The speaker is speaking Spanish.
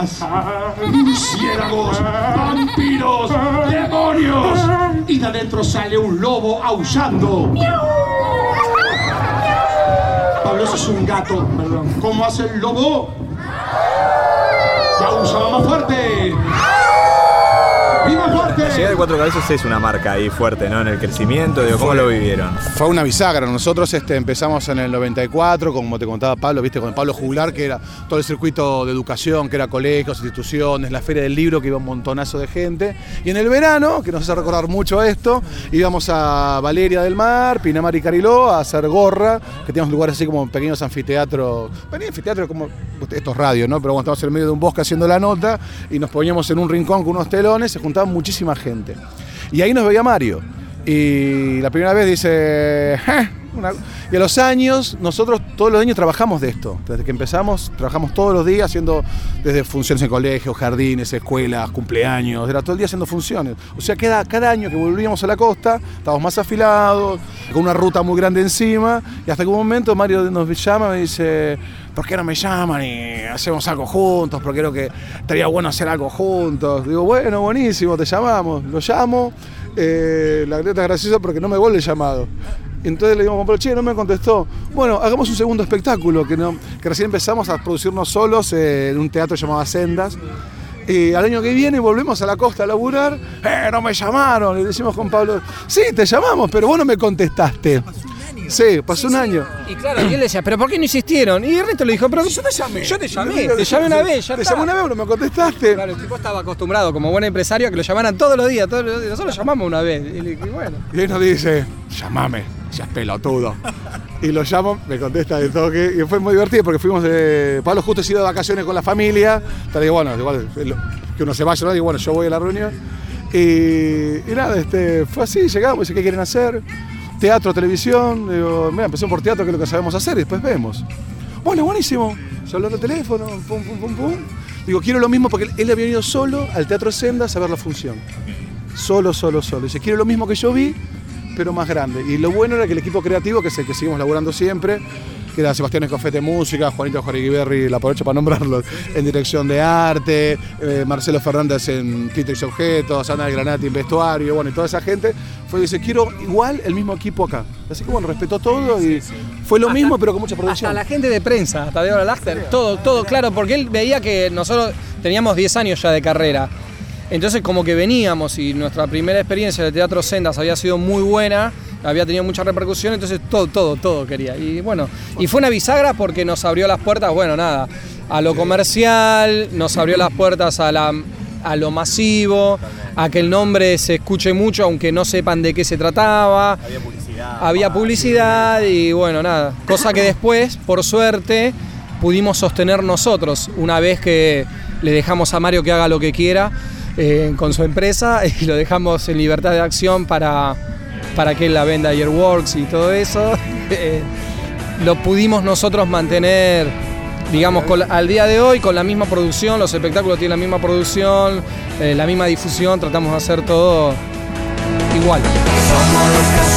arañas, murciélagos, vampiros, demonios. Y de adentro sale un lobo aullando. Pablo, eso es un gato, perdón. ¿Cómo hace el lobo? ¡Ya aullaba más fuerte! ¡Viva fuerte! La llegada de Cuatro Cabezas es una marca ahí fuerte, ¿no? En el crecimiento, digo, ¿cómo lo vivieron? Fue una bisagra. Nosotros empezamos en el 94, como te contaba Pablo, viste, con Pablo Juglar, que era todo el circuito de educación, que era colegios, instituciones, la feria del libro, que iba un montonazo de gente. Y en el verano, que nos hace recordar mucho esto, íbamos a Valeria del Mar, Pinamar y Cariló a hacer gorra, que teníamos lugares así como pequeños anfiteatros. Bueno, anfiteatro como estos radios, ¿no? Pero bueno, estábamos en el medio de un bosque haciendo la nota y nos poníamos en un rincón con unos telones, se juntaba muchísima gente. Y ahí nos veía Mario. Y la primera vez dice... Y a los años, nosotros todos los años trabajamos de esto. Desde que empezamos, trabajamos todos los días haciendo desde funciones en colegios, jardines, escuelas, cumpleaños. Era todo el día haciendo funciones. O sea, cada año que volvíamos a la costa, estábamos más afilados, con una ruta muy grande encima. Y hasta que un momento Mario nos llama y me dice... ¿Por qué no me llaman y hacemos algo juntos? Porque creo que estaría bueno hacer algo juntos. Digo, bueno, buenísimo, te llamamos. Lo llamo. La anécdota es graciosa porque no me vuelve el llamado. Entonces le digo a Juan Pablo, che, no me contestó. Bueno, hagamos un segundo espectáculo, que recién empezamos a producirnos solos en un teatro llamado Sendas. Y al año que viene volvemos a la costa a laburar. No me llamaron. Le decimos a Juan Pablo, sí, te llamamos, pero vos no me contestaste. Sí, pasó un año. Y claro, y él decía, ¿pero por qué no insistieron? Y Ernesto le dijo, pero yo te llamé. Yo te llamé una vez, ya te llamé una vez, pero no me contestaste. Claro, el tipo estaba acostumbrado como buen empresario a que lo llamaran todos los días. Nosotros lo llamamos una vez. Y bueno. Y él nos dice, llamame, seas pelotudo. Y lo llamo, me contesta de toque. Y fue muy divertido porque fuimos de... Pablo justo se iba de vacaciones con la familia. Te digo, bueno, igual que uno se vaya, ¿no? Digo, bueno, yo voy a la reunión. Y nada, fue así, llegamos, dice, ¿qué quieren hacer? Teatro, televisión, digo, mira, empezamos por teatro, que es lo que sabemos hacer, y después vemos. Bueno, buenísimo, se habló de teléfono, pum, pum, pum, pum. Digo, quiero lo mismo porque él había venido solo al Teatro Sendas a ver la función. Solo. Dice, quiero lo mismo que yo vi, pero más grande. Y lo bueno era que el equipo creativo, que es el que seguimos laburando siempre, que era Sebastián Escofete en música, Juanito Joriguiberri, la aprovecho para nombrarlo, en dirección de arte, Marcelo Fernández en títulos y objetos, Ana de Granati en vestuario, bueno, y toda esa gente, dice, quiero igual el mismo equipo acá. Así que bueno, respetó todo y fue lo mismo, pero con mucha producción. Hasta la gente de prensa, hasta Deborah Lachter, todo claro, porque él veía que nosotros teníamos 10 años ya de carrera. Entonces como que veníamos y nuestra primera experiencia de Teatro Sendas había sido muy buena, había tenido mucha repercusión, entonces todo quería. Y bueno, y fue una bisagra porque nos abrió las puertas, bueno, nada, a lo comercial, nos abrió las puertas a lo masivo, a que el nombre se escuche mucho, aunque no sepan de qué se trataba. Había publicidad y bueno, nada, cosa que después, por suerte, pudimos sostener nosotros, una vez que le dejamos a Mario que haga lo que quiera con su empresa y lo dejamos en libertad de acción para que él la venda a Airworks y todo eso. Lo pudimos nosotros mantener, digamos, al día de hoy con la misma producción, los espectáculos tienen la misma producción, la misma difusión, tratamos de hacer todo igual. Somos los